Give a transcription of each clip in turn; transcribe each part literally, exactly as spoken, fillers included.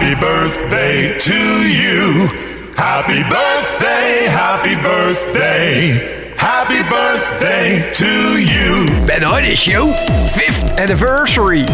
Happy birthday to you. Happy birthday, happy birthday. Happy birthday to you. Ben Hoyde Show, fifth anniversary.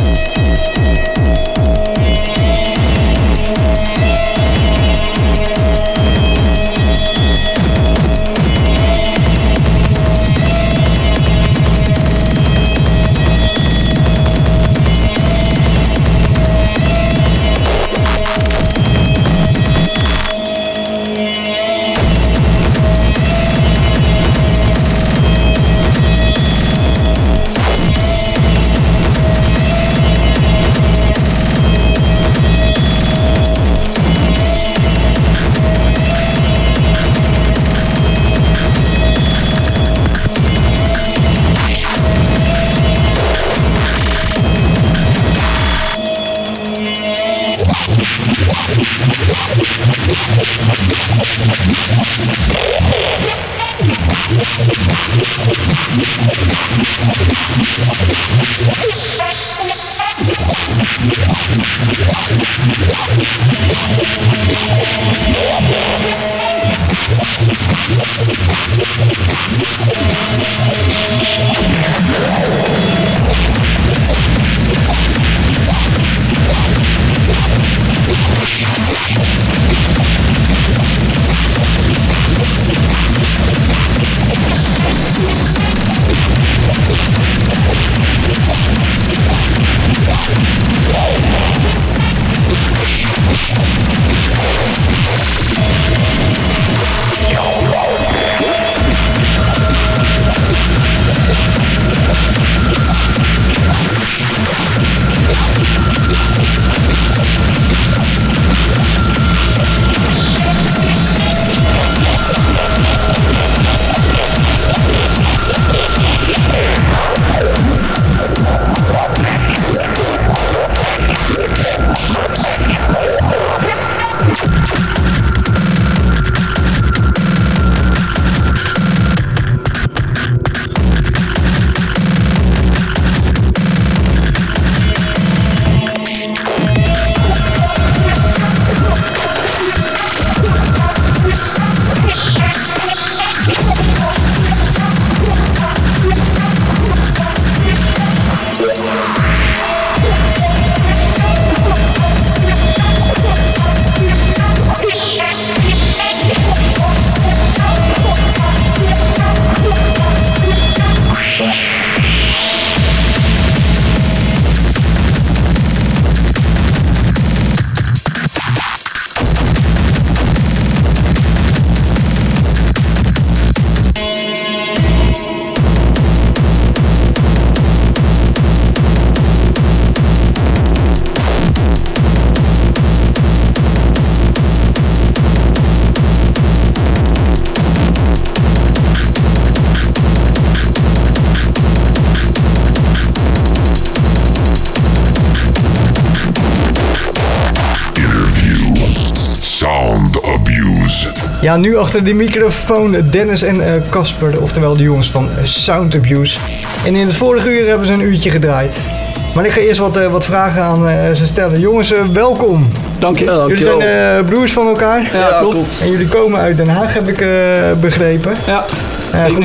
Ja, nu achter de microfoon Dennis en Casper, uh, oftewel de jongens van uh, Sound Abuse. En in het vorige uur hebben ze een uurtje gedraaid. Maar ik ga eerst wat, uh, wat vragen aan uh, ze stellen. Jongens, uh, welkom. Dank je. Ja, dank jullie je zijn uh, broers van elkaar. Ja, ja, klopt. En jullie komen uit Den Haag, heb ik uh, begrepen. Ja, uh, goed.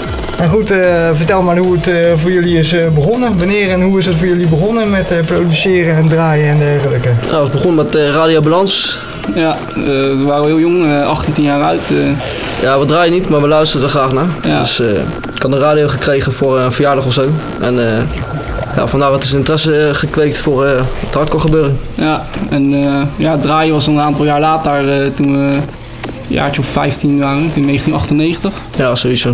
En goed, uh, vertel maar hoe het uh, voor jullie is uh, begonnen. Wanneer en hoe is het voor jullie begonnen met uh, produceren en draaien en dergelijke? Nou, het begon met uh, Radio Balans. Ja, uh, we waren heel jong, uh, achttien jaar oud. Uh. Ja, we draaien niet, maar we luisteren er graag naar. Ja. Dus uh, ik had een radio gekregen voor een verjaardag of zo. En uh, ja, vandaar het is interesse gekweekt voor uh, het hardcore gebeuren. Ja, en uh, ja, draaien was een aantal jaar later, uh, toen we een jaartje of vijftien waren, in negentien achtennegentig. Ja, sowieso.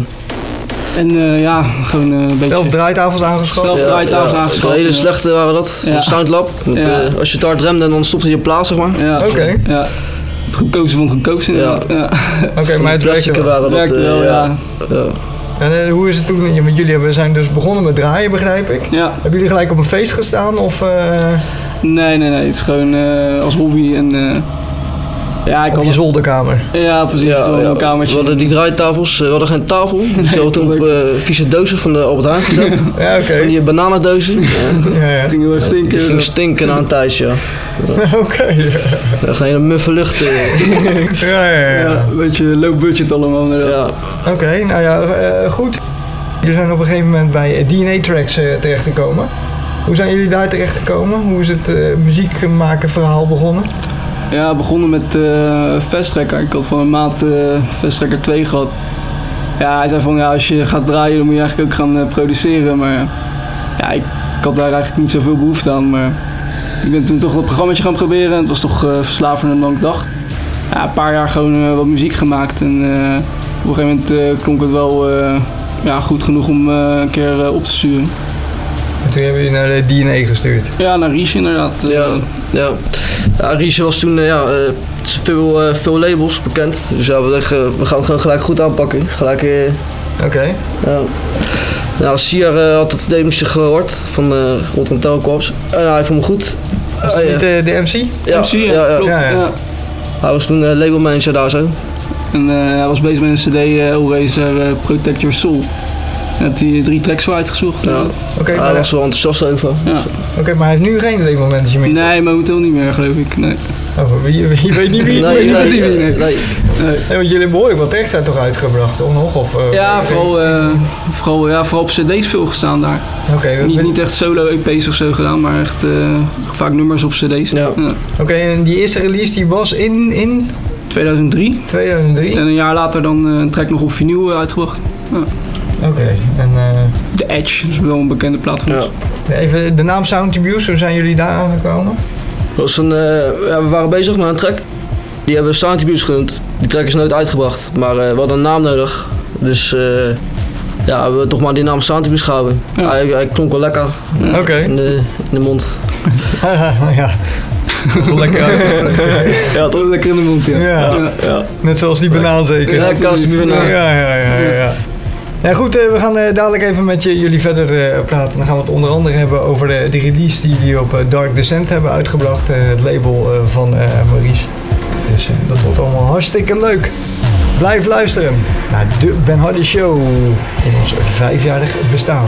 En uh, ja, gewoon uh, een beetje... Zelf draaitafels aangeschoven? Zelf draaitafels ja, ja, aangeschoven. Hele slechte waren dat, ja. Soundlab. Met, ja. uh, als je het hard remde, dan stopte je plaats, zeg maar. Ja, oké. Okay. Ja. Het goedkoopste van het goedkoopste. Ja. Ja. Oké, okay, maar het werkte wel. Waren dat, werkte wel, uh, ja. ja. En uh, hoe is het toen? Ja, met jullie hebben, zijn dus begonnen met draaien, begrijp ik. Ja. Hebben jullie gelijk op een feest gestaan? Of, uh... Nee, nee, nee. Het is gewoon uh, als hobby. En, uh, Ja, ik op had je zolderkamer. Ja, precies. Ja, ja. Een kamertje. We hadden die draaitafels, we hadden geen tafel. Dus we hadden op uh, vieze dozen van de Albert Heijn gezet. Ja, oké. Okay. Van die bananendozen. Ja, ja. ja. Ging heel erg stinken. Die ging stinken na een tijdje, ja. Oké. Okay, ja. Echt een hele muffe lucht. Uh. ja, ja, ja, ja. Een beetje low budget allemaal. Ja. Oké, okay, nou ja, uh, goed. Jullie zijn op een gegeven moment bij D N A Tracks uh, terechtgekomen. Hoe zijn jullie daar terechtgekomen? Hoe is het uh, muziek maken verhaal begonnen? Ja, begonnen met uh, Fast Tracker. Ik had van een maat uh, Fast Tracker twee gehad. Ja, hij zei van ja, als je gaat draaien dan moet je eigenlijk ook gaan uh, produceren. Maar ja, ik, ik had daar eigenlijk niet zoveel behoefte aan. Maar ik ben toen toch dat programmaatje gaan proberen. En het was toch uh, verslavender dan ik dacht. Ja, een paar jaar gewoon uh, wat muziek gemaakt. En uh, op een gegeven moment uh, klonk het wel uh, ja, goed genoeg om uh, een keer uh, op te sturen. En toen hebben jullie naar de D N A gestuurd? Ja, naar Riche inderdaad. Ja, ja. ja Riche was toen uh, ja, uh, veel, uh, veel labels bekend. Dus ja, we dachten, uh, we gaan het gewoon gelijk goed aanpakken. Gelijk, uh, Oké. Okay. Ja. Ja, Siar uh, had het demootje gehoord van uh, Rotterdam Telcorps. En uh, hij vond me goed. Was dat uh, niet uh, de M C? Ja, M C, ja, ja, ja. klopt. Ja, ja. Ja. Hij was toen uh, labelmanager daar zo. En uh, hij was bezig met een cd, uh, Hellraiser uh, Protect Your Soul. Hij had die drie tracks voor uitgezocht. Ja. Okay, hij was wel enthousiast over. Ja. Oké, okay, maar hij heeft nu geen labelmanager meer? Nee, momenteel niet meer geloof ik. Nee. Oh, je, je weet niet wie het nee, nee, nee, nee, nee, nee. nee. nee. Want jullie hebben behoorlijk wat tekst uit toch uitgebracht, of nog? Of, uh, ja, vooral, uh, vooral, ja, vooral op cd's veel gestaan daar. Okay, niet, niet echt solo E P's of zo gedaan, maar echt uh, vaak nummers op cd's. Ja. Ja. Oké, okay, en die eerste release die was in... in... tweeduizend drie. tweeduizend drie. En een jaar later dan uh, een track nog op vinyl uh, uitgebracht. Ja. Oké, okay, en... Uh... The Edge, dat is wel een bekende plaat van ons. Ja. Even de naam Sound Abuse, hoe zijn jullie daar aangekomen? Was een, uh, ja, we waren bezig met een track. Die hebben we Sound Abuse genoemd. Die track is nooit uitgebracht, maar uh, we hadden een naam nodig. Dus uh, ja, we hebben toch maar die naam Sound Abuse gehouden. Ja. Hij, hij klonk wel lekker ja. okay. in, de, in de mond. ja. Lekker ja, toch lekker in de mond, ja. Ja. Ja. Ja. Net zoals die banaan zeker. Ja, kast die banaan. Ja, ja, ja, ja, ja. Ja goed, uh, we gaan uh, dadelijk even met je, jullie verder uh, praten. Dan gaan we het onder andere hebben over de, de release die jullie op uh, Dark Descent hebben uitgebracht. Uh, het label uh, van uh, Maurice. Dus uh, dat wordt allemaal hartstikke leuk. Blijf luisteren naar de Ben Hardy Show in ons vijfjarig bestaan.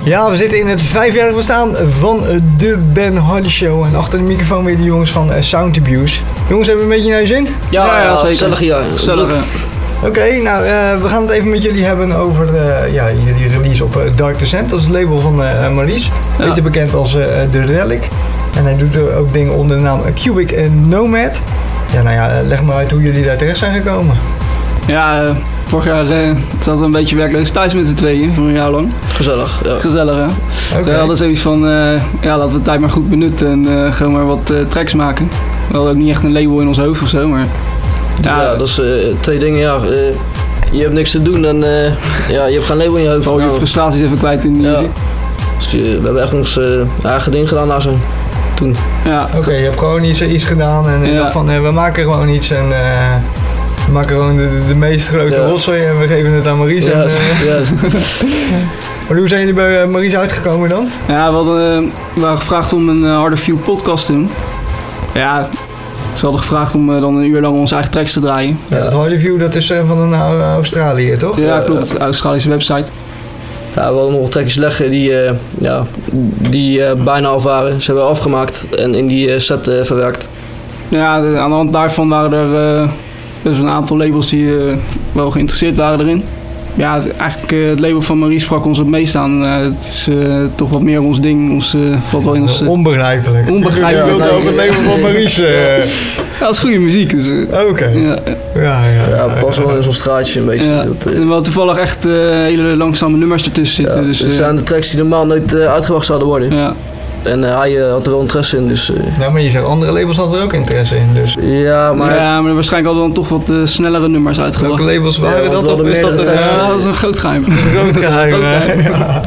Ja, we zitten in het vijfjarig bestaan van de Ben Hardy Show. En achter de microfoon weer de jongens van Sound Abuse. Jongens, hebben we een beetje naar je zin? Ja, ja, ja zeker. Gezellig, ja. Gezellig. Oké, okay, nou, uh, we gaan het even met jullie hebben over uh, ja, jullie release op uh, Dark Descent. Dat is het label van uh, Maurice, ja. Beter bekend als uh, The Relic. En hij doet uh, ook dingen onder de naam Cubic Nomad. Ja, nou ja, leg maar uit hoe jullie daar terecht zijn gekomen. Ja, uh, vorig jaar uh, zat een beetje werkloos thuis met z'n tweeën, voor een jaar lang. Gezellig, ja. Gezellig, hè. Okay. We hadden zoiets van, uh, ja, laten we de tijd maar goed benutten en uh, gewoon maar wat uh, tracks maken. We hadden ook niet echt een label in ons hoofd of zo, maar... Ja, ja, dat is uh, twee dingen, ja. Uh, je hebt niks te doen en uh, ja, je hebt geen label in je hoofd. Al je nou, frustraties even kwijt in de ja. muziek. Dus uh, we hebben echt ons uh, eigen ding gedaan na zo toen. Ja. Oké, okay, je hebt gewoon iets, iets gedaan en ja. van, uh, we maken gewoon iets en... Uh, we maken gewoon de, de meest grote ja. rotzooi en we geven het aan Maurice. Yes, en, uh, yes. Maar hoe zijn jullie bij uh, Maurice uitgekomen dan? Ja, we, hadden, uh, we waren gevraagd om een uh, Harder View podcast te doen. Ja, ze hadden gevraagd om uh, dan een uur lang onze eigen tracks te draaien. Ja, dat Harder View, dat is uh, van een uh, Australië, toch? Ja, klopt. Een Australische website. Ja, we hadden nog trackjes leggen die, uh, ja, die uh, bijna af waren. Ze hebben we afgemaakt en in die uh, set uh, verwerkt. Ja, de, aan de hand daarvan waren er... Uh, Dus een aantal labels die uh, wel geïnteresseerd waren erin. Ja, eigenlijk uh, het label van Maurice sprak ons het meest aan. Uh, het is uh, toch wat meer ons ding. Ons, uh, valt wel in ons, uh, onbegrijpelijk. Onbegrijpelijk. Je wilde ook het label van Maurice. Uh. Ja, dat is goede muziek. Dus, uh, Oké. Okay. Ja, ja, ja. ja pas wel in zo'n straatje een beetje. Ja. Dat, uh, en we hadden toevallig echt uh, hele langzame nummers ertussen zitten. Ja, dus, het zijn de tracks die normaal nooit uh, uitgebracht zouden worden. Ja. En uh, hij uh, had er wel interesse in, dus... Uh... Nou, maar je zegt andere labels hadden er ook interesse in, dus... Ja, maar... Ja, maar waarschijnlijk hadden we dan toch wat uh, snellere nummers uitgebracht. Welke labels waren ja, dat? Of is dat, een, ja, dat is een groot geheim. Een groot geheim, hè? Ja.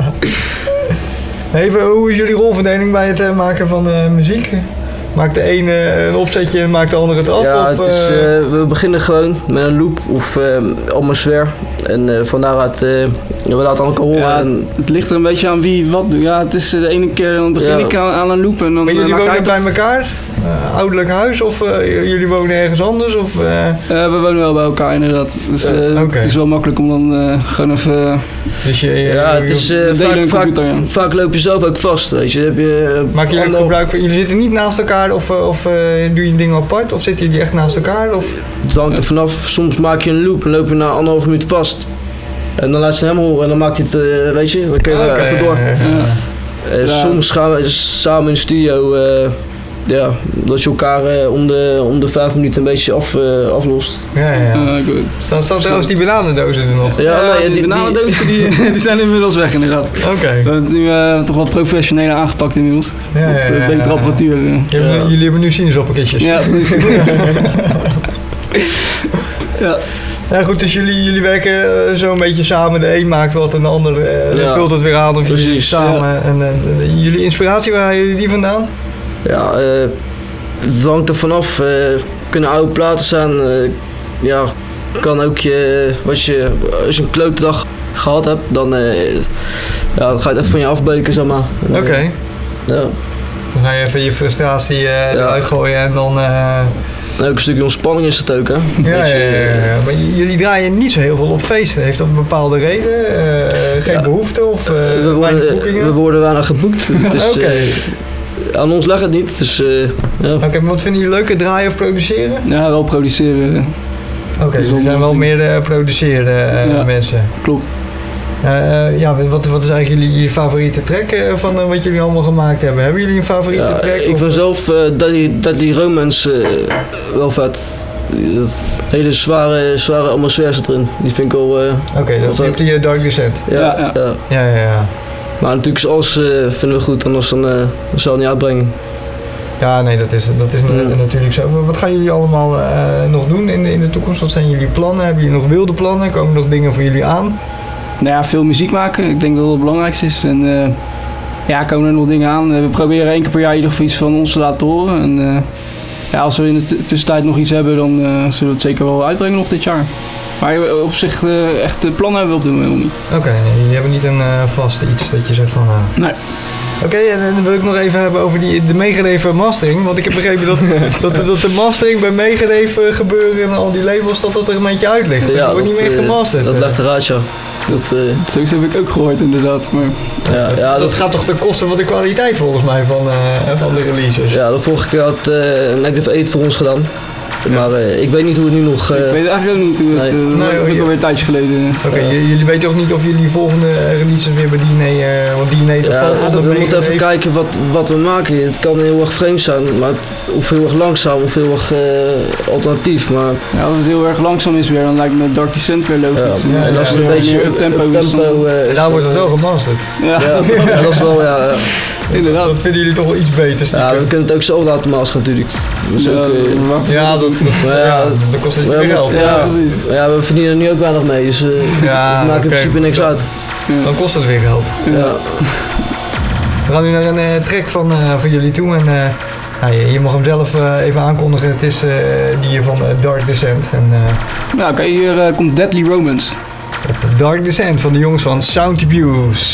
Even, hoe is jullie rolverdeling bij het uh, maken van uh, muziek? Maakt de ene een opzetje en maakt de andere het af? Ja, of, het is, uh, we beginnen gewoon met een loop of uh, atmosfeer. En uh, van daaruit, uh, we laten elkaar horen. Ja, en... Het ligt er een beetje aan wie wat doet. Ja, het is de ene keer, dan begin ja. ik aan, aan een loop en dan... Maar jullie uh, wonen uit... bij elkaar? Uh, ouderlijk huis of uh, jullie wonen ergens anders? Of, uh... Uh, we wonen wel bij elkaar inderdaad. Dus, uh, ja, okay. Het is wel makkelijk om dan uh, gewoon even... Dus je, je, ja, het is uh, vaak, vaak, ja. vaak loop je zelf ook vast, weet je. Heb je Maak jullie ook gebruik van... Jullie zitten niet naast elkaar of, of uh, doe je dingen apart? Of zitten jullie echt naast elkaar? Of? Het hangt er vanaf. Soms maak je een loop en loop je na anderhalf minuut vast. En dan laat je hem horen en dan maakt hij het, uh, weet je, dan kun je okay, er even door. Ja, ja. Uh, ja. Soms gaan we samen in de studio, uh, ja, dat je elkaar uh, om, de, om de vijf minuten een beetje af, uh, aflost. Ja, ja. ja. Uh, dan staan trouwens die bananendozen er nog. Ja, ja nee, die, die bananendozen die, die zijn inmiddels weg inderdaad. Oké. Okay. We hebben het nu uh, toch wat professioneler aangepakt inmiddels. Ja, ja, ja, ja, betere ja. apparatuur. Uh. Ja, ja. Jullie hebben nu sinaasappelkistjes. Ja, precies. Ja. Ja goed, dus jullie, jullie werken uh, zo een beetje samen. De een maakt wat en de ander uh, ja. vult het weer aan of Precies, jullie samen. Ja. En uh, jullie inspiratie, waar halen jullie die vandaan? Ja, uh, het hangt er vanaf. Uh, kunnen oude platen zijn. Uh, ja, kan ook je, wat je, als je een klote dag gehad hebt, dan, uh, ja, dan ga je het even van je afbeuken, zeg maar. Oké. Okay. Ja. Dan ga je even je frustratie uh, ja. eruit gooien en dan... Uh... En ook een stukje ontspanning is het ook, hè? Ja, ja, ja, ja. Maar jullie draaien niet zo heel veel op feesten. Heeft dat een bepaalde reden? Uh, geen ja. behoefte of uh, we, worden, we worden weinig geboekt. Dus, Oké. Okay. Uh, aan ons lag het niet, dus uh, ja. Oké, okay, maar wat vinden jullie leuker? Draaien of produceren? Ja, wel produceren. Oké, okay, dus we zijn wel meer de produceren uh, ja, mensen. Klopt. Uh, uh, ja, wat, wat is eigenlijk jullie je favoriete track uh, van uh, wat jullie allemaal gemaakt hebben? Hebben jullie een favoriete ja, track? Ik vind zelf uh, Deadly, Deadly Romance uh, wel vet. Dat hele zware, zware atmosfeer zit erin. Die vind ik wel... Uh, Oké, okay, dat is op die uh, Dark Descent. Ja, ja. Ja. ja, ja, ja. Maar natuurlijk alles uh, vinden we goed, anders dan uh, zou het niet uitbrengen. Ja, nee, dat is, dat is ja. natuurlijk zo. Wat gaan jullie allemaal uh, nog doen in de, in de toekomst? Wat zijn jullie plannen? Hebben jullie nog wilde plannen? Komen er nog dingen voor jullie aan? Nou ja, veel muziek maken. Ik denk dat dat het belangrijkste is. En uh, ja, komen er nog dingen aan. We proberen één keer per jaar in ieder geval iets van ons te laten horen. En uh, ja, als we in de t- tussentijd nog iets hebben, dan uh, zullen we het zeker wel uitbrengen nog dit jaar. Maar op zich uh, echt plannen hebben we op dit moment niet. Oké, okay, nee, jullie hebben niet een uh, vaste iets dat je zegt van... Uh... Nee. Oké, okay, en dan wil ik nog even hebben over die, de Megadeth mastering. Want ik heb begrepen dat, dat, dat de mastering bij Megadeth gebeuren en al die labels, dat dat er een beetje uit ligt. Ja, dat wordt niet meer gemasterd. Dat legt eruit, ja. Dat, uh, Zoiets heb ik ook gehoord inderdaad. Maar... Ja, ja, dat, dat gaat toch ten koste van de kwaliteit volgens mij van, uh, van de releases. Ja, de vorige keer had uh, Negative eight voor ons gedaan. Ja. Maar uh, ik weet niet hoe het nu nog... Uh... Ik weet het eigenlijk ook niet. Nee. Het, uh, nee, dat is ook alweer een tijdje geleden. Oké, okay, uh, jullie weten ook niet of jullie volgende releases weer bij D N A... Uh, want D N A toch ja, valt we moeten even kijken wat, wat we maken. Het kan heel erg vreemd zijn, maar het, of heel erg langzaam of heel erg uh, alternatief. Maar... Ja, als het heel erg langzaam is weer, dan lijkt me Dark Descent weer logisch. Ja, ja, en als het ja, een beetje up tempo is... tempo, uh, en daar wordt het wel gemasterd. Ja, ja, ja, dat is wel... Ja, ja. Inderdaad, dat vinden jullie toch wel iets beter. Ja, we kunnen het ook zo laten masteren natuurlijk. Dus ja, ook, uh, ja, dat, dat, ja, dat kost het meer geld. Ja, ja, precies. Ja, we verdienen er nu ook weinig mee, dus uh, ja, we maken okay. in principe niks uit. Ja. Dan kost het weer geld. Ja. We gaan nu naar een uh, track van, uh, van jullie toe en uh, nou, je, je mag hem zelf uh, even aankondigen. Het is uh, die van uh, Dark Descent. En, uh, nou, oké, okay, hier uh, komt Deadly Romance. Dark Descent van de jongens van Sound Abuse.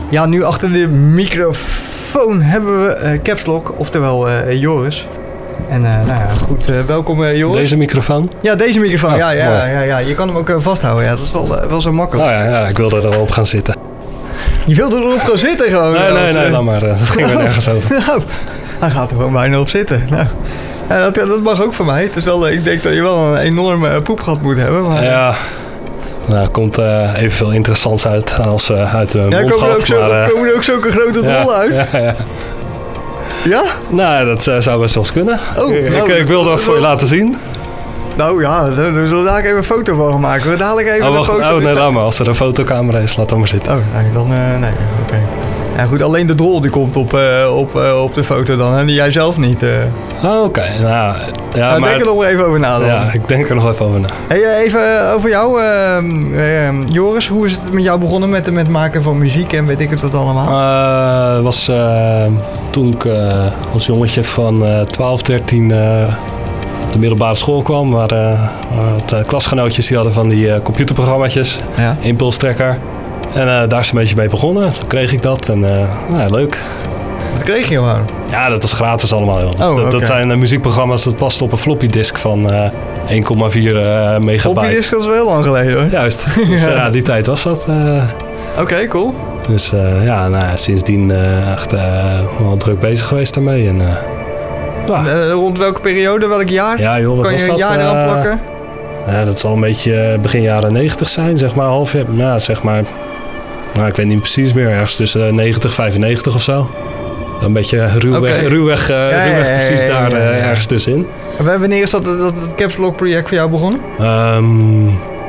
Ja, nu achter de microfoon hebben we uh, Caps Lock, oftewel uh, Joris. En uh, nou ja, goed, uh, welkom uh, Joris. Deze microfoon? Ja, deze microfoon, oh, ja, ja, ja, ja. Je kan hem ook uh, vasthouden, ja, dat is wel, uh, wel zo makkelijk. Oh ja, ja, ik wilde er wel op gaan zitten. Je wilde erop gaan zitten gewoon? Nee, nee, nee, laat maar, uh, dat ging er nergens over. Nou, hij gaat er gewoon bijna op zitten. Nou, ja, dat, dat mag ook voor mij. Het is wel, ik denk dat je wel een enorme poepgat moet hebben. Maar... Ja, nou, er komt uh, evenveel interessants uit als uh, uit de ja, mondgat. Komen er ook, zo, maar, uh, komen er ook zulke grote drollen ja, uit? Ja, ja. Ja? Nou, dat uh, zou best wel eens kunnen. Oh, ik, nou, ik, ik wilde het voor je laten zien. Nou ja, daar zullen we daar even een foto van gaan maken. Dadelijk even oh, een wacht, foto. Oh, nee, laat maar. Als er een fotocamera is, laat dan maar zitten. Oh, nee, dan... Uh, nee, oké. Okay. Ja, goed, alleen de drol die komt op, uh, op, uh, op de foto dan. En jij zelf niet. Uh. Oh, oké. Okay. Nou, ja, nou, maar... denk er nog even over na dan. Ja, ik denk er nog even over na. Hey, even uh, over jou, uh, uh, Joris. Hoe is het met jou begonnen met, met het maken van muziek en weet ik het wat allemaal? Uh, was uh, toen ik uh, als jongetje van uh, twaalf, dertien... Uh, de middelbare school kwam, waar uh, wat uh, klasgenootjes die hadden van die uh, computerprogramma's, ja. Impulstrekker. En uh, daar is een beetje mee begonnen. Toen kreeg ik dat en uh, nou, leuk. Wat kreeg je gewoon? Ja, dat was gratis allemaal. Joh. Oh, dat, okay. dat zijn uh, muziekprogramma's, dat past op een floppy disk van uh, één komma vier uh, megabyte. Floppy disk was wel heel lang geleden hoor. Juist, dus ja. Uh, die tijd was dat. Uh, Oké, okay, cool. Dus uh, ja, nou, sindsdien uh, echt uh, wel druk bezig geweest daarmee. En, uh, Ah. Uh, rond welke periode, welk jaar? Ja, joh, wat kan was je een dat? jaar eraan plakken? Uh, ja, dat zal een beetje begin jaren negentig zijn, zeg maar. Half, ja, zeg maar. Nou, ik weet niet precies meer. Ergens tussen negentig, vijfennegentig of zo. Een beetje ruwweg, okay. ruwweg, uh, ja, ruwweg ja, ja, precies ja, ja, ja, daar uh, ja, ja. ergens tussenin. En wanneer is dat, dat, dat het Caps Lock project voor jou begonnen? Um,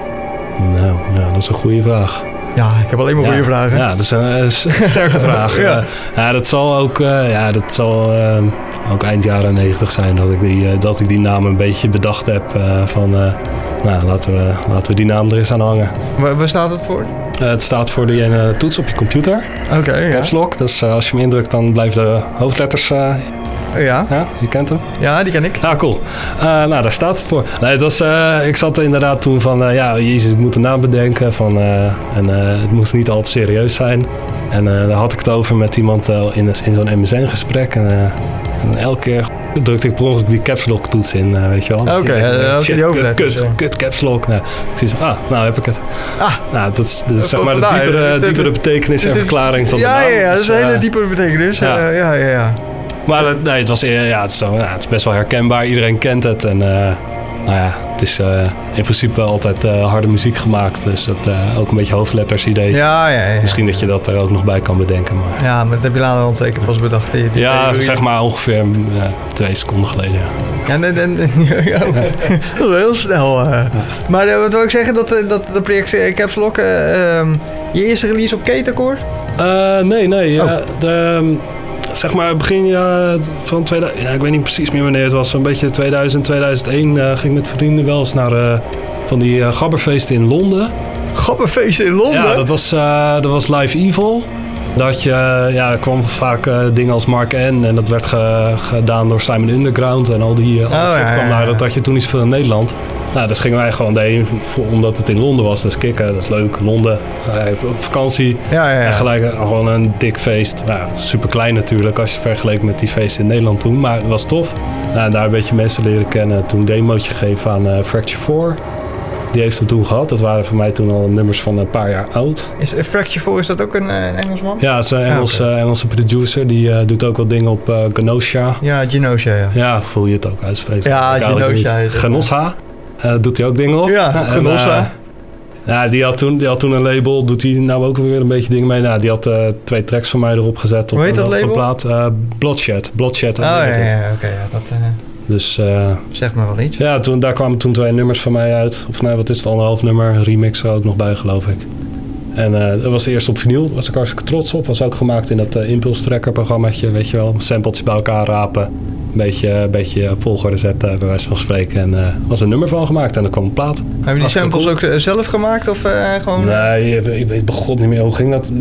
nou, ja, dat is een goede vraag. Ja, ik heb alleen maar ja, goede vragen. Ja, dat is een, een sterke vraag. ja. Uh, ja, dat zal ook, uh, ja, dat zal, uh, ook eind jaren negentig zijn dat ik, die, uh, dat ik die naam een beetje bedacht heb. Uh, van, uh, nou, laten we, laten we die naam er eens aan hangen. Waar, waar staat het voor? Uh, het staat voor de ene toets op je computer. Oké, okay, Caps Lock. Ja. Dus uh, als je hem indrukt, dan blijven de hoofdletters... Uh, Ja. Ja, je kent hem? Ja, die ken ik. Ja, cool. Uh, nou, daar staat het voor. Nee, het was, uh, ik zat inderdaad toen van, uh, ja, jezus, ik moet een naam bedenken. Van, uh, en uh, het moest niet al te serieus zijn. En uh, daar had ik het over met iemand uh, in, in zo'n M S N-gesprek. En, uh, en elke keer drukte ik per ongeluk die Caps Lock toets in, uh, weet je wel. Oké, okay, uh, die hoofdletters. Kut, kut, Caps Lock. Nou, ik zie ah, nou heb ik het. Ah. Nou, dat is, dat is zeg maar de diepere, diepere betekenis en verklaring van de ja, naam. Ja, ja, dat is een hele uh, diepere betekenis. Ja, uh, ja, ja. ja. Maar nee, het, was, ja, het, is zo, ja, het is best wel herkenbaar. Iedereen kent het. En uh, nou ja, het is uh, in principe altijd uh, harde muziek gemaakt. Dus dat uh, ook een beetje hoofdletters idee. Ja, ja, ja. Misschien dat je dat er ook nog bij kan bedenken. Maar... Ja, maar dat heb je later dan zeker pas bedacht. Die, die ja, theorie. zeg maar ongeveer uh, twee seconden geleden. Ja, en, en, ja, dat is heel snel. Uh. Maar uh, wat wil ik zeggen, dat, dat de project Caps Lock, uh, um, je eerste release op K-Takor? Uh, nee, nee. Oh. Uh, de... Zeg maar begin ja, van tweeduizend, ja, ik weet niet precies meer wanneer het was. Een beetje tweeduizend, tweeduizend één uh, ging ik met vrienden wel eens naar uh, van die uh, gabberfeesten in Londen. Gabberfeesten in Londen? Ja, dat was, uh, dat was Live Evil. Dat je, uh, ja, er kwamen vaak uh, dingen als Mark N. En dat werd ge, gedaan door Simon Underground en al die. Uh, oh, ja, kwam ja, ja. Dat had je toen niet zoveel in Nederland. Nou, dus gingen wij gewoon heen, omdat het in Londen was. Dus kicken, dat is leuk. Londen, op vakantie. Ja, ja, ja. En gelijk uh, gewoon een dik feest. Nou, super klein natuurlijk als je het vergeleek met die feesten in Nederland toen. Maar het was tof. Nou, en daar een beetje mensen leren kennen. Toen een demootje gegeven aan uh, Fracture vier. Die heeft hem toen gehad. Dat waren voor mij toen al nummers van een paar jaar oud. Is uh, Fracture vier, is dat ook een, uh, een Engelsman? Ja, het is een Engels, ah, okay. uh, Engelse producer. Die uh, doet ook wat dingen op uh, Genosha. Ja, Genosha, ja. Ja, voel je het ook uitspreken. Ja, Genosha. Genosha. Uh, doet hij ook dingen op. Ja, Genosha. Uh, ja, die had, toen, die had toen een label. Doet hij nou ook weer een beetje dingen mee. Nou, die had uh, twee tracks van mij erop gezet. Op, Hoe heet dat op label? Een plaat. Uh, Bloodshed. Bloodshed. Oh, ja, ja, ja, oké. Okay, ja, dat... Uh... Dus, uh, zeg maar wel iets. Ja, toen, daar kwamen toen twee nummers van mij uit. Of nee, wat is het, anderhalf nummer. Remix er ook nog bij, geloof ik. En uh, dat was de eerste op vinyl. Daar was ik hartstikke trots op. Was ook gemaakt in dat uh, Impulse Tracker programmaatje. Weet je wel, sampletjes bij elkaar rapen. Een beetje, een beetje volgorde zetten, bij wijze van spreken. En er uh, was een nummer van gemaakt en dan kwam een plaat. Hebben je die samples cool. ook zelf gemaakt? Of uh, gewoon... Nee, ik weet begot niet meer. Hoe ging dat?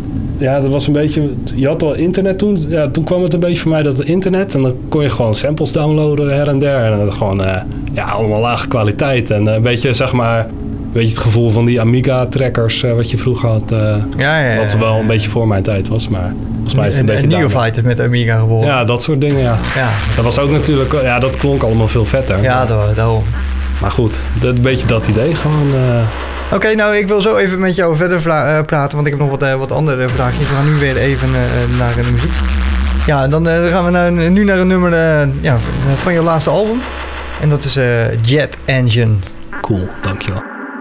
Ja, dat was een beetje... Je had al internet toen. Ja, toen kwam het een beetje voor mij dat het internet. En dan kon je gewoon samples downloaden her en der. En dan gewoon, uh, ja, allemaal lage kwaliteit. En uh, een beetje, zeg maar... Een weet je, het gevoel van die Amiga-trackers uh, wat je vroeger had. Uh, ja, ja, ja. Wat wel een beetje voor mijn tijd was, maar volgens mij is het een, een beetje... Een Neophyte met Amiga geboren. Ja, dat soort dingen, ja. ja. Dat was ook natuurlijk... Ja, dat klonk allemaal veel vetter. Ja, maar, daarom. Maar goed, dat, een beetje dat idee gewoon... Uh... Oké, okay, nou, ik wil zo even met jou verder vla- uh, praten, want ik heb nog wat, uh, wat andere vraagjes. We gaan nu weer even uh, naar de muziek. Ja, dan uh, gaan we naar, nu naar een nummer uh, ja, van je laatste album. En dat is uh, Jet Engine. Cool, dankjewel.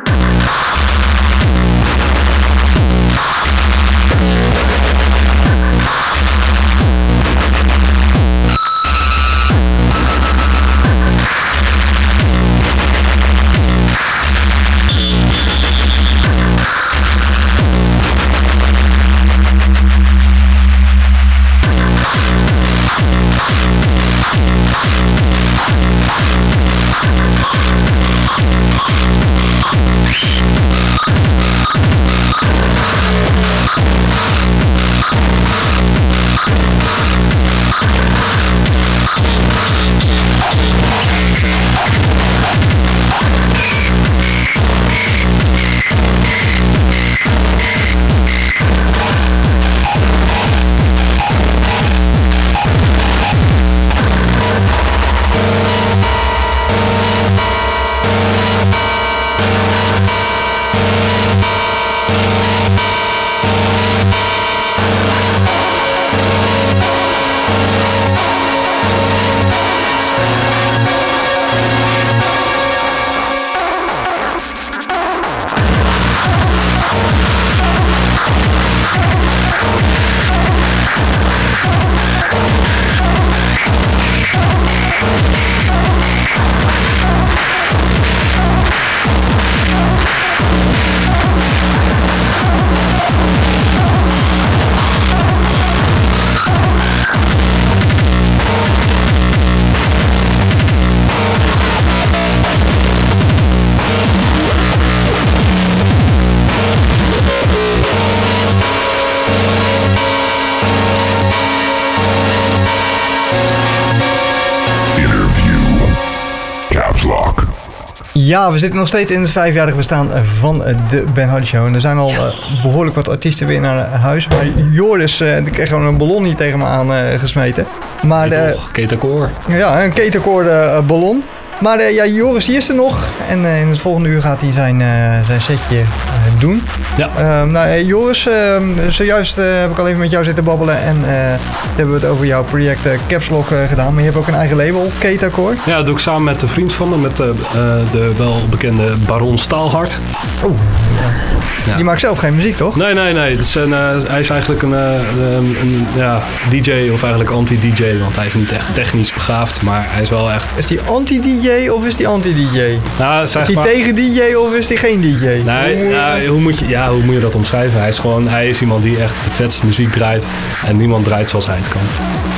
Ja, we zitten nog steeds in het vijfjarig bestaan van de Ben Hardy Show. En er zijn al yes. uh, behoorlijk wat artiesten weer naar huis. Maar Joris, uh, die kreeg gewoon een ballon hier tegen me aan uh, gesmeten. Maar, uh, Ketakoor. Ja, een Ketakoor uh, ballon. Maar uh, ja, Joris die is er nog. En uh, in het volgende uur gaat hij zijn, uh, zijn setje uh, doen. Ja. Uh, nou, uh, Joris, uh, zojuist uh, heb ik al even met jou zitten babbelen. En uh, hebben we het over jouw project uh, Caps Lock uh, gedaan. Maar je hebt ook een eigen label, Ketakoor. Ja, dat doe ik samen met een vriend van me. Met uh, de welbekende Baron Staalhart. Oh, ja. Ja. Die maakt zelf geen muziek, toch? Nee, nee, nee. Het is een, uh, hij is eigenlijk een, uh, een, een ja, D J of eigenlijk anti-D J. Want hij is niet echt technisch begaafd, maar hij is wel echt... Is die anti-D J of is die anti-D J? Nou, zeg is die maar... tegen D J of is die geen D J? Nee, hoe, nou, hoe, moet je, ja, hoe moet je dat omschrijven? Hij is gewoon, hij is iemand die echt de vetste muziek draait en niemand draait zoals hij het kan.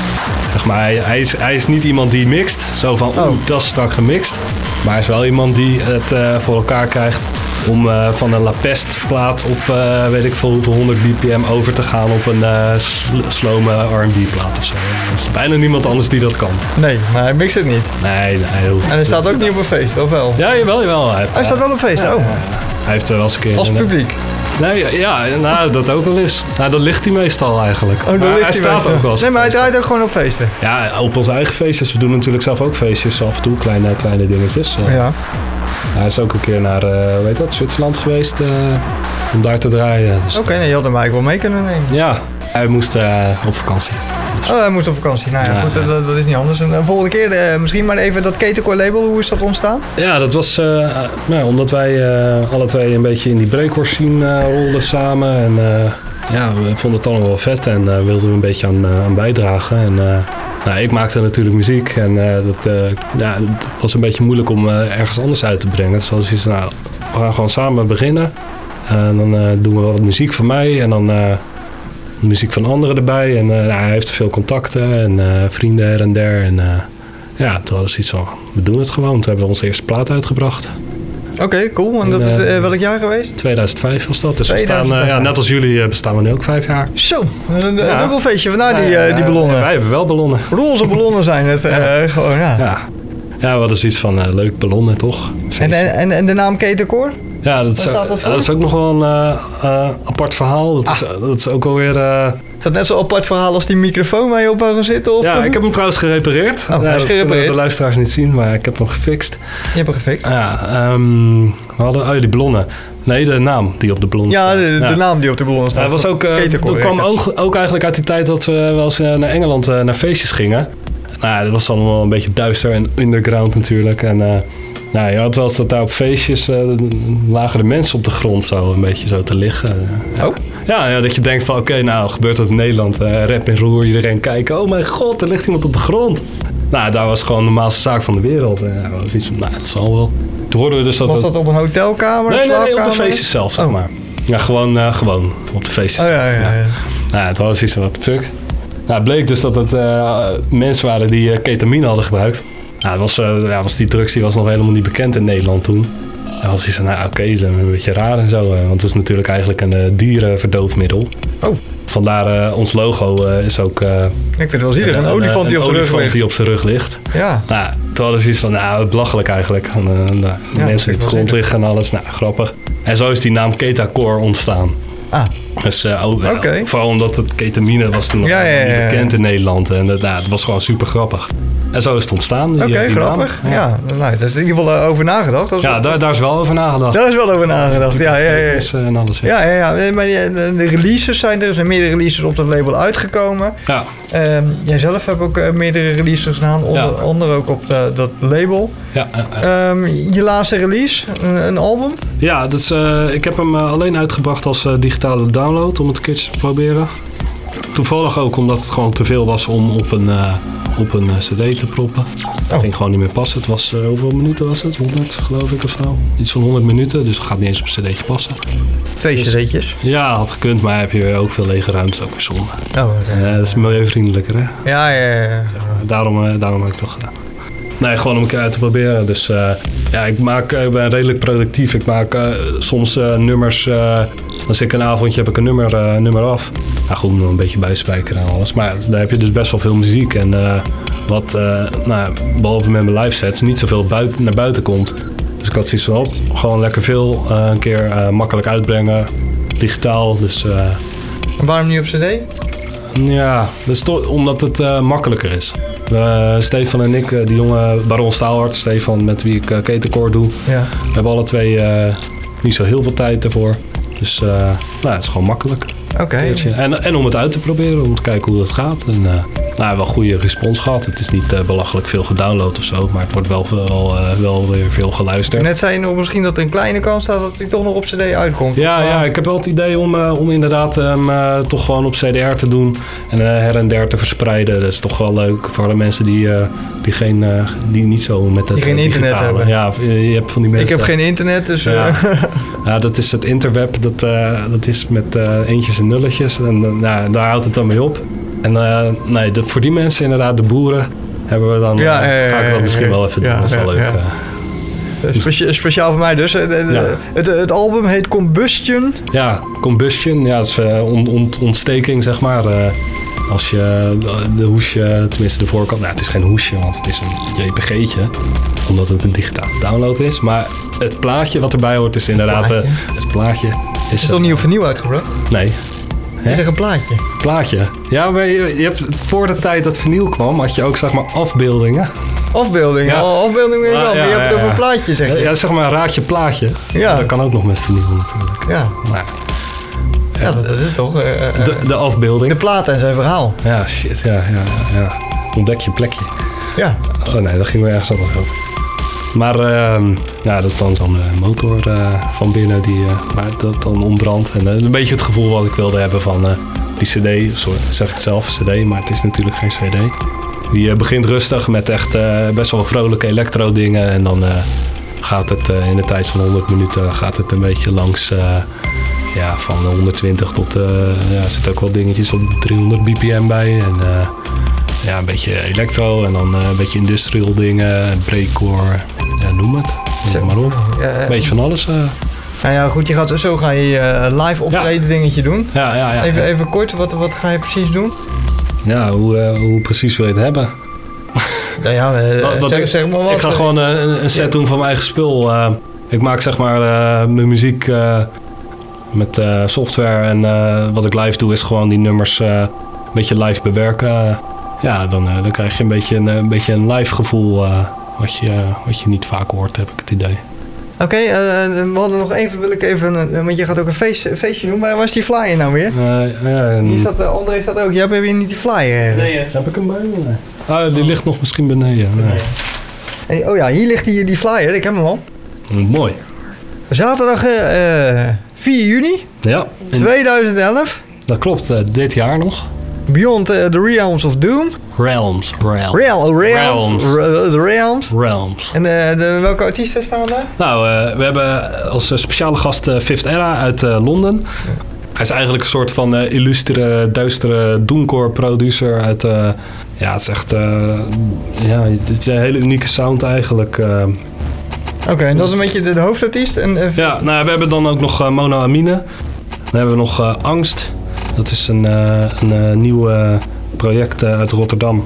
Zeg maar, hij, hij, is, hij is niet iemand die mixt, zo van, oeh, oh. dat is strak gemixt. Maar hij is wel iemand die het uh, voor elkaar krijgt om uh, van een La Peste plaat op uh, weet ik veel hoeveel honderd B P M over te gaan op een uh, sl- slome R en B plaat of zo. Er is bijna niemand anders die dat kan. Nee, maar hij mixt het niet. Nee, nee. Hij hoeft en hij staat ook niet op een feest, of wel? Ja, jawel, jawel. Hij, heeft, hij staat wel op een feest, ja, oh. Ja, hij heeft wel eens een keer... Als een, publiek? Nee, ja, nou, dat ook wel eens. Nou, dat ligt hij meestal eigenlijk. Oh, maar hij staat meestal. ook wel eens. Nee, maar hij draait ook gewoon op feesten? Ja, op onze eigen feestjes. We doen natuurlijk zelf ook feestjes af en toe, kleine, kleine dingetjes. Uh, ja. Hij is ook een keer naar, uh, hoe heet dat, Zwitserland geweest uh, om daar te draaien. Dus, Oké, okay, nee, je had hem eigenlijk wel mee kunnen nemen. Ja, hij moest uh, op vakantie. Dus. Oh, hij moest op vakantie. Nou ja, ja, goed, ja. Dat, dat is niet anders. En de volgende keer uh, misschien maar even dat Ketakoor label, hoe is dat ontstaan? Ja, dat was uh, nou, omdat wij uh, alle twee een beetje in die breakhorse scene uh, rolden samen. En uh, ja, we vonden het allemaal wel vet en uh, wilden we een beetje aan, uh, aan bijdragen. En, uh, nou, ik maakte natuurlijk muziek en uh, dat, uh, ja, het was een beetje moeilijk om uh, ergens anders uit te brengen. Dus was iets, nou, we gaan gewoon samen beginnen. En dan uh, doen we wat muziek van mij en dan uh, muziek van anderen erbij. En uh, nou, hij heeft veel contacten en uh, vrienden her en der. En uh, ja, toen was iets van, we doen het gewoon. Toen hebben we onze eerste plaat uitgebracht. Oké, okay, cool. En dat en, uh, is uh, welk jaar geweest? tweeduizend vijf was dat. Dus we staan, uh, ja, net als jullie uh, bestaan we nu ook vijf jaar. Zo, een ja. dubbel feestje. Vandaar die, uh, die ballonnen. Ja, wij hebben wel ballonnen. Roze ballonnen zijn het. Uh, ja. Gewoon, ja. ja. Ja, wat is iets van uh, leuk ballonnen, toch? En, en, en de naam Ketakoor? Ja, dat is, dat, dat is ook nog wel een uh, uh, apart verhaal. Dat, ah. is, dat is ook alweer... Uh... Is dat net zo'n apart verhaal als die microfoon waar je op wou zitten? Of? Ja, ik heb hem trouwens gerepareerd. Oh, ja, hij is dat gerepareerd. kunnen de luisteraars niet zien, maar ik heb hem gefixt. Je hebt hem gefixt? Ja, um, we hadden... Oh, die ballonnen. Nee, de naam die op de ballonnen ja, staat. de, ja, de naam die op de ballonnen staat. Ja, was ook, uh, dat kwam ook, ook eigenlijk uit die tijd dat we wel eens uh, naar Engeland uh, naar feestjes gingen. Nou, dat was allemaal een beetje duister en underground natuurlijk. En uh, nou, je had wel eens dat daar op feestjes uh, lagen de mensen op de grond zo een beetje zo te liggen. Oh? Ja, ja dat je denkt van oké, okay, nou gebeurt dat in Nederland. Uh, rep en roer, iedereen kijken. Oh mijn god, er ligt iemand op de grond. Nou, daar was gewoon de normaalste zaak van de wereld. En ja, was iets van, nou, het zal wel. Toen hoorden we dus dat was dat op een hotelkamer? Nee, nee, nee, op de feestjes zelf, zeg oh. maar. Ja, gewoon, uh, gewoon op de feestjes. Oh ja, ja, ja. ja. Nou, het was iets van, wat de fuck. Nou, het bleek dus dat het uh, mensen waren die uh, ketamine hadden gebruikt. Nou, het was, uh, ja, was die drugs die was nog helemaal niet bekend in Nederland toen. En was iets van, nou oké, okay, dat is een beetje raar en zo. Uh, want het is natuurlijk eigenlijk een uh, dierenverdoofmiddel. Oh. Vandaar uh, ons logo uh, is ook... Uh, ik vind het wel zielig, een, een olifant, een, die, op een zijn olifant rug die op zijn rug ligt. Ja. Nou, toen hadden ze iets van, nou, belachelijk eigenlijk. En, uh, de ja, mensen die op de grond liggen en alles. Nou, grappig. En zo is die naam Ketacore ontstaan. Ah. Dus uh, oh, ja, okay. Vooral omdat het ketamine was toen nog ja, ja, ja, niet bekend ja. in Nederland. En uh, nou, het was gewoon super grappig. En zo is het ontstaan. Oké, okay, grappig. Naam. Ja, ja nou, daar is in ieder geval uh, over nagedacht. Dat ja, wel... daar, daar is wel over nagedacht. Daar is wel over nagedacht, ja. ja, ja, ja. Is, uh, en alles, ja. Ja, ja, ja. Maar de, de releases zijn er. Er zijn meerdere releases op dat label uitgekomen. Ja. Um, jij zelf hebt ook uh, meerdere releases gedaan, onder, ja. onder ook op de, dat label. Ja, ja, ja. Um, je laatste release, een, een album? Ja, dat is, uh, ik heb hem uh, alleen uitgebracht als uh, digitale download om het een keertje te proberen. Toevallig ook omdat het gewoon te veel was om op een, uh, op een uh, cd te proppen. Dat oh. ging gewoon niet meer passen. Het was, uh, hoeveel minuten was het? honderd geloof ik of zo. Iets van honderd minuten, dus het gaat niet eens op een cd'tje passen. Twee cd'tjes? Dus, ja, had gekund, maar heb je ook veel lege ruimte, ook weer zonde. Oh, okay. uh, dat is milieuvriendelijker, hè? Ja, ja, ja. ja. Zeg maar, daarom, uh, daarom heb ik het toch gedaan. Nee, gewoon om een keer uit te proberen. Dus uh, ja, ik, maak, ik ben redelijk productief. Ik maak uh, soms uh, nummers. Uh, als ik een avondje heb ik een nummer, uh, nummer af. Nou goed, nog een beetje bijspijkeren en alles. Maar daar heb je dus best wel veel muziek. En uh, wat, uh, nou, behalve met mijn live sets, niet zoveel buiten, naar buiten komt. Dus ik had zoiets van op. Gewoon lekker veel. Uh, een keer uh, makkelijk uitbrengen. Digitaal. Dus, uh, en waarom niet op cd? Ja, dat is toch omdat het uh, makkelijker is. Uh, Stefan en ik, uh, die jonge Baron Staalhart, Stefan met wie ik uh, Ketacore doe, ja. we hebben alle twee uh, niet zo heel veel tijd ervoor. Dus uh, nou, het is gewoon makkelijk. Oké. Okay. En, en om het uit te proberen, om te kijken hoe dat gaat. En uh, nou, wel goede respons gehad. Het is niet uh, belachelijk veel gedownload of zo, maar het wordt wel, wel, uh, wel weer veel geluisterd. Net zei je nog misschien dat er een kleine kans staat dat hij toch nog op cd uitkomt. Ja, ja, ik heb wel het idee om, uh, om inderdaad um, uh, toch gewoon op C D R te doen en uh, her en der te verspreiden. Dat is toch wel leuk voor de mensen die, uh, die, geen, uh, die niet zo met het die geen digitale. internet hebben. Ja, je hebt van die mensen. Ik heb geen internet, dus... Ja, ja dat is het interweb. Dat, uh, dat is met uh, eentjes en nulletjes. En uh, nou, daar houdt het dan mee op. En uh, nee, de, voor die mensen inderdaad, de boeren, hebben we dan... Ja, uh, ja, ja, ga ik dat misschien ja, wel even doen. Ja, dat is wel ja, leuk. Ja. Uh, Specia- speciaal voor mij dus. De, de, ja. het, het album heet Combustion. Ja, Combustion. Ja, dat is uh, on, on, ontsteking, zeg maar. Uh, als je de, de hoesje, tenminste de voorkant... Nou, het is geen hoesje, want het is een J P G'tje. Omdat het een digitale download is. Maar het plaatje wat erbij hoort is inderdaad... Plaatje. Uh, het plaatje is... Is het toch niet opnieuw uitgebracht? Nee. Je zegt een plaatje. Plaatje. Ja, maar je, je hebt, voor de tijd dat vinyl kwam, had je ook zeg maar afbeeldingen. Afbeeldingen? Ja. Oh, afbeeldingen weet je wel. Ah, ja, maar je hebt het ja, over een plaatje, zeg je. Ja, zeg maar een raadje plaatje. Ja. Dat kan ook nog met vinyl natuurlijk. Ja. Maar, ja, ja dat, dat is toch... Uh, de, de afbeelding. De plaat en zijn verhaal. Ja, shit. Ja, ja, ja. Ontdek je plekje. Ja. Oh nee, dat ging weer ergens anders over. Maar uh, ja, dat is dan zo'n uh, motor uh, van binnen die uh, maar dat dan ontbrandt. En dat uh, is een beetje het gevoel wat ik wilde hebben van uh, die cd. Sorry, zeg ik het zelf, cd, maar het is natuurlijk geen cd. Die uh, begint rustig met echt uh, best wel vrolijke electro dingen. En dan uh, gaat het uh, in de tijd van honderd minuten gaat het een beetje langs uh, ja, van honderdtwintig tot... Uh, ja, er zitten ook wel dingetjes op driehonderd bpm bij. En uh, ja, een beetje electro en dan uh, een beetje industrial dingen, breakcore, ja, noem het. Noem maar op. Ja, een beetje van alles. Uh. Nou ja, goed, je gaat, zo ga je uh, live optreden ja. dingetje doen. Ja, ja, ja. Even, ja. even kort, wat, wat ga je precies doen? Ja, hoe, uh, hoe precies wil je het hebben? Nou ja, uh, wat, wat zeg, ik, zeg maar wat. Ik ga gewoon uh, een set doen van mijn eigen spul. Uh, Ik maak zeg maar uh, mijn muziek uh, met uh, software. En uh, wat ik live doe is gewoon die nummers uh, een beetje live bewerken. Uh, ja, dan, uh, dan krijg je een beetje een, een, beetje een live gevoel uh, wat, je, uh, wat je niet vaak hoort, heb ik het idee. Oké, okay, uh, we hadden nog even, wil ik even, uh, want je gaat ook een, feest, een feestje doen. Maar waar is die flyer nou weer? Uh, ja, en... Hier staat, uh, André staat ook. Jij hebt weer niet die flyer. Nee, uh. heb ik hem bij me? Nee. Ah, die ligt nog misschien beneden. Nee. Hey, oh ja, hier ligt die, die flyer. Ik heb hem al. Mooi. Zaterdag uh, vier juni ja. tweeduizend elf. Dat klopt, uh, dit jaar nog. Beyond uh, the Realms of Doom. Realms. Realms. Real, realms. Realms. De Realms. Realms. En de, de, welke artiesten staan daar? Nou, uh, we hebben als speciale gast uh, Fifth Era uit uh, Londen. Ja. Hij is eigenlijk een soort van uh, illustere, duistere doomcore producer uit... Uh, ja, het is echt... Uh, ja, het is een hele unieke sound eigenlijk. Uh, Oké, okay, en dat is een beetje de, de hoofdartiest? En, uh, ja, nou, we hebben dan ook nog uh, Mono Amine. Dan hebben we nog uh, Angst. Dat is een, uh, een uh, nieuw uh, project uh, uit Rotterdam.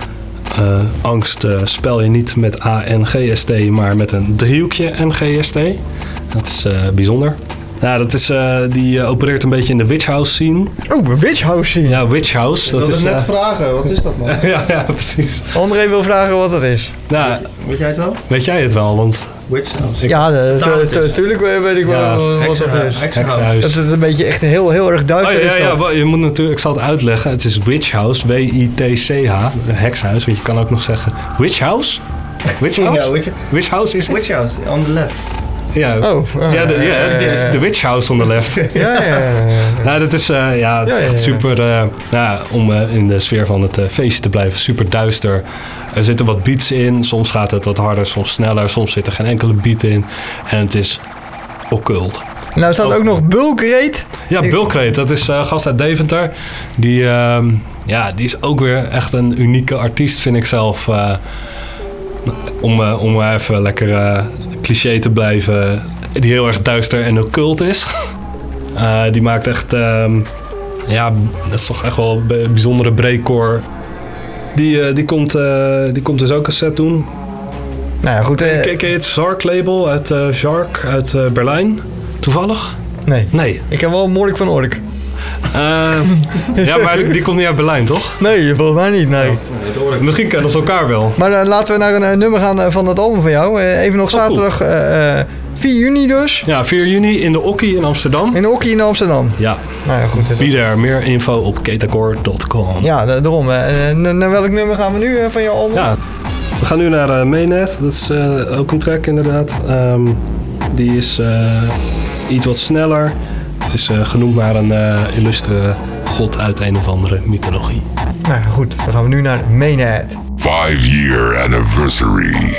Uh, angst uh, spel je niet met A N G S T, maar met een driehoekje N G S T. Dat is uh, bijzonder. Ja, dat is, uh, die uh, opereert een beetje in de Witch House scene. Oh, een Witch House scene? Ja, Witch House. Ik dat wilde is net uh, vragen, wat is dat man? ja, ja, precies. André wil vragen wat dat is. Nou, weet jij het wel? Weet jij het wel, want... Witch House? Ja, natuurlijk weet ik wel ja, wat dat is. Heksenhuis. Dat is een beetje echt heel, heel erg duidelijk. Oh, ja, ja, ja, je moet natuurlijk, ik zal het uitleggen. Het is Witch House, W I T C H, hekshuis. Want je kan ook nog zeggen Witch House. Witch House? Ja, witch, witch House is het? Witch House, on the left. Ja, oh, uh, ja, de, ja, de, de Witch House on the left. ja, ja, ja, ja. Nou, dat is, uh, ja, het is ja, echt ja, ja. super, uh, ja, om uh, in de sfeer van het uh, feestje te blijven, super duister. Er zitten wat beats in, soms gaat het wat harder, soms sneller, soms zit er geen enkele beat in. En het is occult. Nou, staat ook nog Bulkrate. Ja, Bulkrate, dat is uh, gast uit Deventer. Die, uh, ja, die is ook weer echt een unieke artiest, vind ik zelf. Uh, om, uh, om even lekker... Uh, cliché te blijven, die heel erg duister en occult is. Uh, die maakt echt, um, ja, dat is toch echt wel een bijzondere breakcore. Die, uh, die, komt, uh, die komt dus ook een set doen. Nou ja, goed. Uh, Ken je het Zark label uit uh, Zark uit uh, Berlijn? Toevallig? Nee. Nee. Ik heb wel Morik van Orlik. Uh, ja, maar die, die komt niet uit Berlijn, toch? Nee, volgens mij niet, nee. Oh, misschien kennen ze elkaar wel. Maar uh, laten we naar een uh, nummer gaan uh, van het album van jou. Uh, even nog zaterdag uh, uh, vier juni dus. Ja, vier juni in de Okkie in Amsterdam. In de Okkie in Amsterdam. Ja. Nou ja, goed. Be there, meer info op ketacore dot com. Ja, daarom. Uh, naar welk nummer gaan we nu uh, van jouw album? Ja, we gaan nu naar uh, Mainnet. Dat is uh, ook een track inderdaad. Um, die is uh, iets wat sneller. Het is uh, genoemd naar een uh, illustere god uit een of andere mythologie. Nou goed, dan gaan we nu naar Mainnet. Five year anniversary.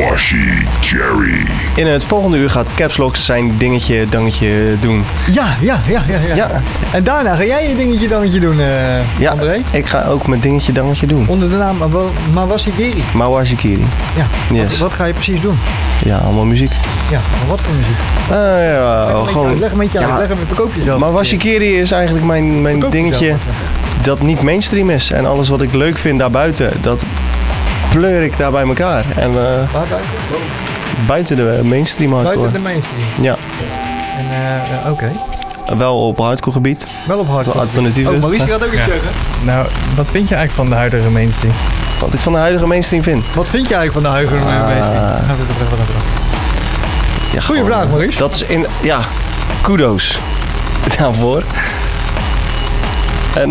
Washi Cherry. In het volgende uur gaat Caps Lock zijn dingetje dangetje doen. Ja, ja, ja, ja, ja. Ja. En daarna ga jij je dingetje dangetje doen, uh, ja, André? Ik ga ook mijn dingetje dangetje doen. Onder de naam Mawashigiri. Mawashigiri. Ja. Yes. Wat, wat ga je precies doen? Ja, allemaal muziek. Ja, maar wat voor muziek? Uh, ja, leg, gewoon... Uit, leg een beetje uit, ja, leg een verkoop jezelf. Mawashigiri is eigenlijk mijn, mijn dingetje jezelf. dat niet mainstream is. En alles wat ik leuk vind daarbuiten, dat pleur ik daar bij elkaar. En, uh, Waar buiten? buiten de mainstream hardcore. Buiten de mainstream? Ja. En uh, oké. Okay. Wel op hardcore gebied. Wel op hardcore alternatief. Oh, Maurice gaat ook iets ja. zeggen. Nou, wat vind je eigenlijk van de huidige mainstream? Wat ik van de huidige mainstream vind? Wat vind je eigenlijk van de huidige uh, mainstream? Gaan we het even ja, Goeie gewoon, vraag, Maurice. Dat is in... Ja, kudos daarvoor. En...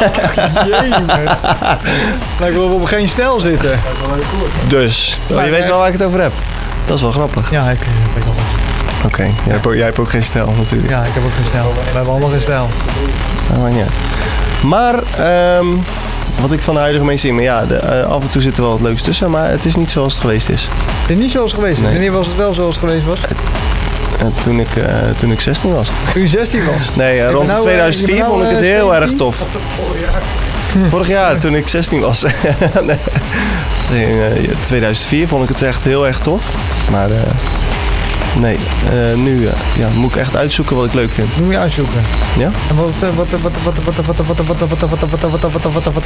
Lijkt wel op geen stijl zitten. Dus, oh, je weet wel waar ik het over heb. Dat is wel grappig. Ja, ik weet wel. Oké, okay, jij, ja. jij hebt ook geen stijl natuurlijk. Ja, ik heb ook geen stijl. We hebben allemaal geen stijl. Dat maakt niet uit. Maar, um, wat ik van de huidige mainstream... Ja, de, uh, af en toe zit er wel wat leuks tussen, maar het is niet zoals het geweest is. Het is niet zoals het geweest is? Nee. Wanneer was het wel zoals het geweest was? Uh, toen, ik, uh, toen ik zestien was. Toen je zestien was? Nee, uh, rond nou, tweeduizend vier nou, vond ik het heel zestien? Erg tof. Vorig jaar, toen ik zestien was. nee, uh, tweeduizend vier vond ik het echt heel erg tof. Maar... Uh, Nee, uh, nu uh, ja, moet ik echt uitzoeken wat ik leuk vind. Moet je uitzoeken? Ja? En wat wat wat wat wat wat wat wat wat wat wat wat wat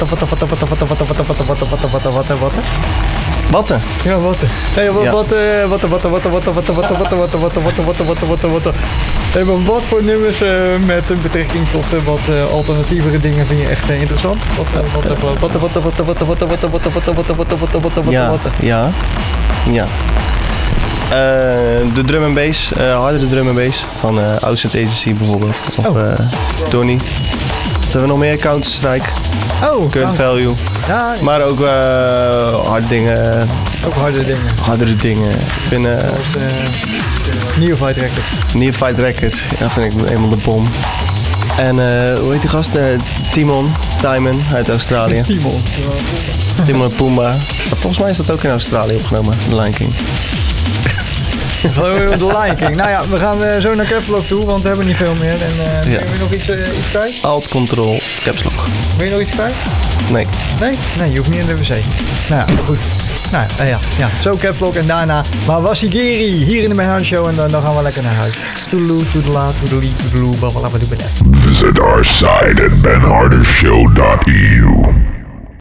wat wat Watten? Ja, watten. Hey, wat wat wat wat wat wat wat wat wat wat wat wat wat wat wat wat wat Hey, maar wat voor nummers met betrekking tot wat alternatievere dingen vind je echt interessant? Wat wat wat wat wat wat wat wat wat wat wat wat wat Ja, ja, ja. Uh, de drum and bass, uh, hardere drum and bass van uh, Outset Agency bijvoorbeeld. Of oh. uh, Tony. Wat hebben we nog meer? Counter-Strike. Oh, Current Value. Ja, maar ook uh, harde dingen. Ook harde dingen. Hardere dingen. Ik vind... Uh, uh, Neophyte Records. Neophyte Records. Ja, vind ik helemaal de bom. En uh, hoe heet die gast? Uh, Timon. Timon uit Australië. Timon. Timon en Pumbaa. Volgens mij is dat ook in Australië opgenomen. The Lion King. De Lion King. Nou ja, we gaan uh, zo naar Caps Lock toe, want we hebben niet veel meer. En uh, ja. Wil je nog iets, uh, iets kwijt? Alt Control Caps Lock. Wil je nog iets kwijt? Nee. Nee? Nee, je hoeft niet in de wc. Nou ja, goed. Nou uh, ja, ja, zo Caps Lock en daarna Mawashigiri hier in de Ben Harder Show en dan, dan gaan we lekker naar huis. Toedeloe, toedela, toedelie, toedeloe, babalabadoebedef. Visit our site at ben harder show dot e u.